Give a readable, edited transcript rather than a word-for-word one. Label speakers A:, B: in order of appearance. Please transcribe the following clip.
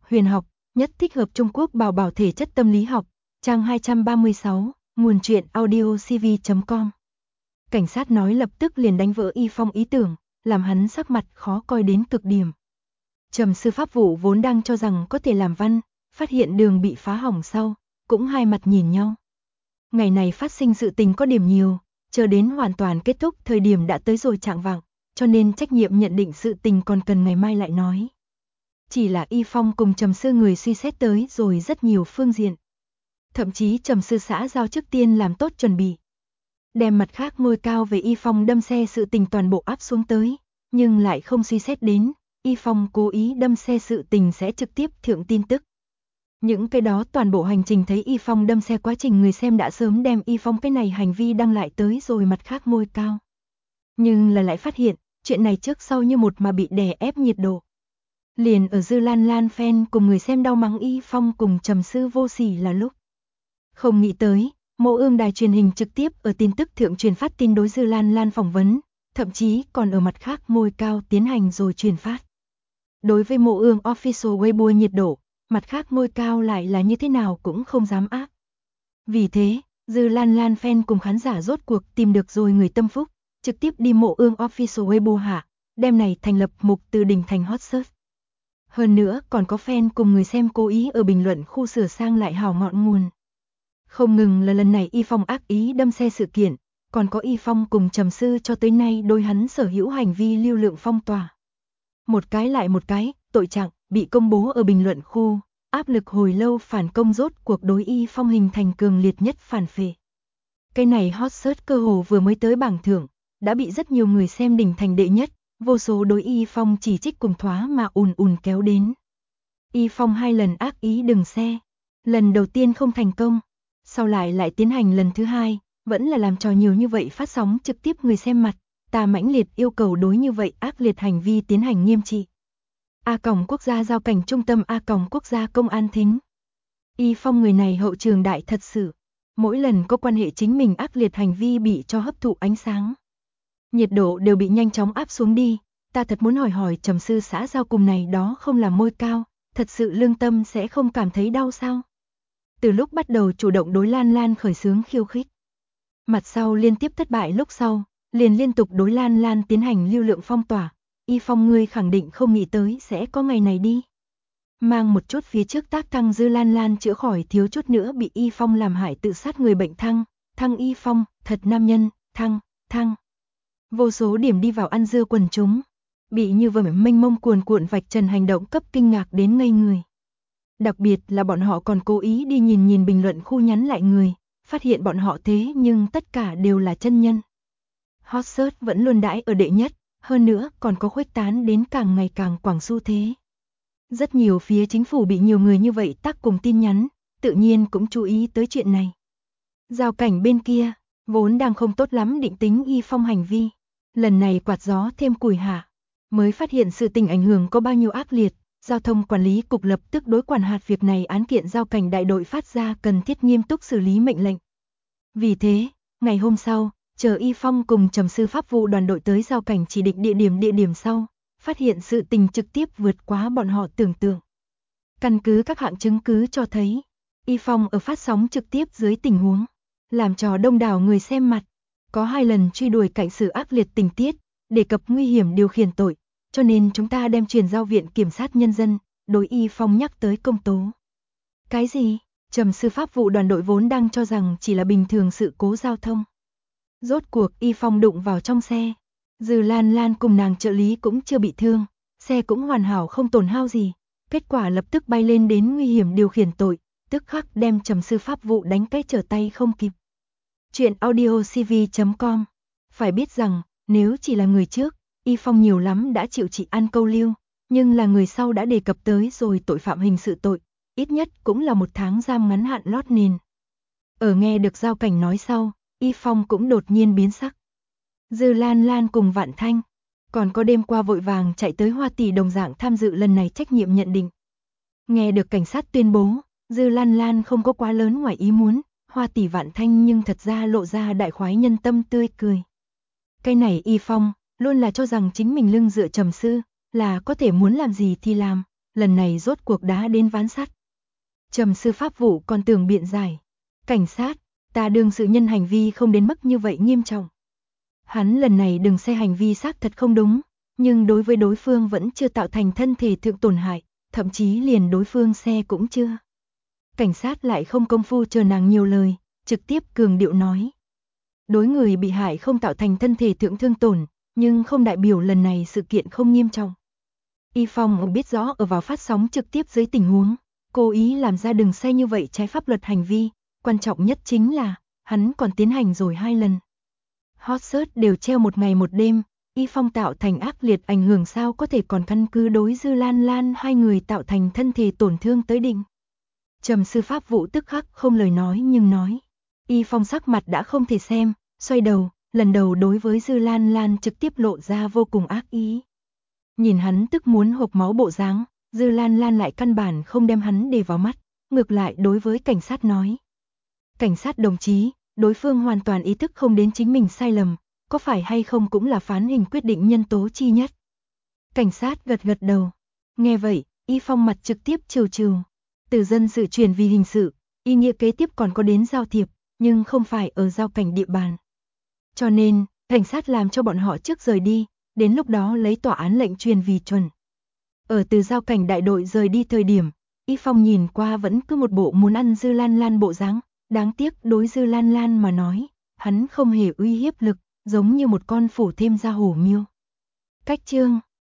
A: huyền học, nhất thích hợp Trung Quốc bảo bảo thể chất tâm lý học, trang 236, nguồn truyện audiocv.com. Cảnh sát nói lập tức liền đánh vỡ Y Phong ý tưởng, làm hắn sắc mặt khó coi đến cực điểm. Trầm sư pháp vụ vốn đang cho rằng có thể làm văn, phát hiện đường bị phá hỏng sau, cũng hai mặt nhìn nhau. Ngày này phát sinh sự tình có điểm nhiều, chờ đến hoàn toàn kết thúc thời điểm đã tới rồi chạng vạng, cho nên trách nhiệm nhận định sự tình còn cần ngày mai lại nói. Chỉ là Y Phong cùng Trầm sư người suy xét tới rồi rất nhiều phương diện. Thậm chí Trầm sư xã giao trước tiên làm tốt chuẩn bị. Đem mặt khác ngôi cao về Y Phong đâm xe sự tình toàn bộ áp xuống tới, nhưng lại không suy xét đến, Y Phong cố ý đâm xe sự tình sẽ trực tiếp thượng tin tức. Những cái đó toàn bộ hành trình thấy Y Phong đâm xe quá trình người xem đã sớm đem Y Phong cái này hành vi đăng lại tới rồi mặt khác ngôi cao. Nhưng là lại phát hiện, chuyện này trước sau như một mà bị đè ép nhiệt độ. Liền ở Dư Lan Lan fan cùng người xem đau mắng Y Phong cùng Trầm sư vô sỉ là lúc. Không nghĩ tới, Mộ Ương đài truyền hình trực tiếp ở tin tức thượng truyền phát tin đối Dư Lan Lan phỏng vấn, thậm chí còn ở mặt khác ngôi cao tiến hành rồi truyền phát. Đối với Mộ Ương official Weibo nhiệt độ, mặt khác ngôi cao lại là như thế nào cũng không dám áp. Vì thế, Dư Lan Lan fan cùng khán giả rốt cuộc tìm được rồi người tâm phúc, trực tiếp đi Mộ Ương official Weibo hạ, đem này thành lập mục từ đỉnh thành hot search. Hơn nữa còn có fan cùng người xem cố ý ở bình luận khu sửa sang lại hào ngọn nguồn. Không ngừng là lần này Y Phong ác ý đâm xe sự kiện, còn có Y Phong cùng Trầm sư cho tới nay đôi hắn sở hữu hành vi lưu lượng phong tỏa. Một cái lại một cái, tội trạng, bị công bố ở bình luận khu, áp lực hồi lâu phản công rốt cuộc đối Y Phong hình thành cường liệt nhất phản phệ. Cái này hot search cơ hồ vừa mới tới bảng thưởng, đã bị rất nhiều người xem đỉnh thành đệ nhất, vô số đối Y Phong chỉ trích cùng thoá mà ùn kéo đến. Y Phong 2 lần ác ý đừng xe, lần đầu tiên không thành công, sau lại tiến hành lần thứ 2, vẫn là làm trò nhiều như vậy phát sóng trực tiếp người xem mặt, ta mãnh liệt yêu cầu đối như vậy ác liệt hành vi tiến hành nghiêm trị. Quốc gia giao cảnh trung tâm quốc gia công an thính. Y Phong người này hậu trường đại thật sự, mỗi lần có quan hệ chính mình ác liệt hành vi bị cho hấp thụ ánh sáng. Nhiệt độ đều bị nhanh chóng áp xuống đi, ta thật muốn hỏi Trầm sư xã giao cùng này đó không làm môi cao, thật sự lương tâm sẽ không cảm thấy đau sao? Từ lúc bắt đầu chủ động đối Lan Lan khởi xướng khiêu khích. Mặt sau liên tiếp thất bại lúc sau, liền liên tục đối Lan Lan tiến hành lưu lượng phong tỏa, Y Phong ngươi khẳng định không nghĩ tới sẽ có ngày này đi. Mang một chút phía trước tác thăng Dư Lan Lan chữa khỏi thiếu chút nữa bị Y Phong làm hại tự sát người bệnh thăng Y Phong, thật nam nhân, thăng. Vô số điểm đi vào ăn dưa quần chúng, bị như vừa mênh mông cuồn cuộn vạch trần hành động cấp kinh ngạc đến ngây người. Đặc biệt là bọn họ còn cố ý đi nhìn bình luận khu nhắn lại người, phát hiện bọn họ thế nhưng tất cả đều là chân nhân. Hot search vẫn luôn đãi ở đệ nhất, hơn nữa còn có khuếch tán đến càng ngày càng quảng xu thế. Rất nhiều phía chính phủ bị nhiều người như vậy tác cùng tin nhắn, tự nhiên cũng chú ý tới chuyện này. Giao cảnh bên kia, vốn đang không tốt lắm định tính Y Phong hành vi, lần này quạt gió thêm củi hạ, mới phát hiện sự tình ảnh hưởng có bao nhiêu ác liệt. Giao thông quản lý cục lập tức đối quản hạt việc này án kiện giao cảnh đại đội phát ra cần thiết nghiêm túc xử lý mệnh lệnh. Vì thế, ngày hôm sau, chờ Y Phong cùng Trầm sư pháp vụ đoàn đội tới giao cảnh chỉ định địa điểm sau, phát hiện sự tình trực tiếp vượt quá bọn họ tưởng tượng. Căn cứ các hạng chứng cứ cho thấy, Y Phong ở phát sóng trực tiếp dưới tình huống, làm trò đông đảo người xem mặt, có 2 lần truy đuổi cảnh xử ác liệt tình tiết, đề cập nguy hiểm điều khiển tội. Cho nên chúng ta đem truyền giao viện kiểm sát nhân dân, đối Y Phong nhắc tới công tố. Cái gì? Trầm sư pháp vụ đoàn đội vốn đang cho rằng chỉ là bình thường sự cố giao thông. Rốt cuộc Y Phong đụng vào trong xe. Dư Lan Lan cùng nàng trợ lý cũng chưa bị thương, xe cũng hoàn hảo không tổn hao gì. Kết quả lập tức bay lên đến nguy hiểm điều khiển tội, tức khắc đem Trầm sư pháp vụ đánh cái trở tay không kịp. Chuyện audiocv.com. Phải biết rằng, nếu chỉ là người trước, Y Phong nhiều lắm đã chịu trị ăn câu lưu, nhưng là người sau đã đề cập tới rồi tội phạm hình sự tội, ít nhất cũng là 1 tháng giam ngắn hạn lót nền. Ở nghe được giao cảnh nói sau, Y Phong cũng đột nhiên biến sắc. Dư Lan Lan cùng Vạn Thanh, còn có đêm qua vội vàng chạy tới Hoa Tỷ đồng dạng tham dự lần này trách nhiệm nhận định. Nghe được cảnh sát tuyên bố, Dư Lan Lan không có quá lớn ngoài ý muốn, Hoa Tỷ Vạn Thanh nhưng thật ra lộ ra đại khoái nhân tâm tươi cười. Cái này Y Phong luôn là cho rằng chính mình lưng dựa Trầm sư, là có thể muốn làm gì thì làm, lần này rốt cuộc đã đến ván sắt. Trầm sư pháp vụ còn tưởng biện giải. Cảnh sát, ta đương sự nhân hành vi không đến mức như vậy nghiêm trọng. Hắn lần này đừng xe hành vi xác thật không đúng, nhưng đối với đối phương vẫn chưa tạo thành thân thể thượng tổn hại, thậm chí liền đối phương xe cũng chưa. Cảnh sát lại không công phu chờ nàng nhiều lời, trực tiếp cường điệu nói. Đối người bị hại không tạo thành thân thể thượng thương tổn, nhưng không đại biểu lần này sự kiện không nghiêm trọng. Y Phong biết rõ ở vào phát sóng trực tiếp dưới tình huống, cố ý làm ra đừng xe như vậy trái pháp luật hành vi, quan trọng nhất chính là, hắn còn tiến hành rồi 2 lần. Hot search đều treo một ngày một đêm, Y Phong tạo thành ác liệt ảnh hưởng sao có thể còn căn cứ đối Dư Lan Lan hai người tạo thành thân thể tổn thương tới định. Trầm sư pháp vụ tức khắc không lời nói nhưng nói. Y Phong sắc mặt đã không thể xem, xoay đầu, lần đầu đối với Dư Lan Lan trực tiếp lộ ra vô cùng ác ý. Nhìn hắn tức muốn hộc máu bộ dáng, Dư Lan Lan lại căn bản không đem hắn để vào mắt, ngược lại đối với cảnh sát nói. Cảnh sát đồng chí, đối phương hoàn toàn ý thức không đến chính mình sai lầm, có phải hay không cũng là phán hình quyết định nhân tố chi nhất. Cảnh sát gật gật đầu. Nghe vậy, Y Phong mặt trực tiếp trừ trừ. Từ dân sự chuyển vì hình sự, ý nghĩa kế tiếp còn có đến giao thiệp, nhưng không phải ở giao cảnh địa bàn. Cho nên, cảnh sát làm cho bọn họ trước rời đi, đến lúc đó lấy tòa án lệnh truyền vì chuẩn. Ở từ giao cảnh đại đội rời đi thời điểm, Y Phong nhìn qua vẫn cứ một bộ muốn ăn Dư Lan Lan bộ dáng, đáng tiếc đối Dư Lan Lan mà nói, hắn không hề uy hiếp lực, giống như một con phủ thêm ra hổ miêu. Cách chương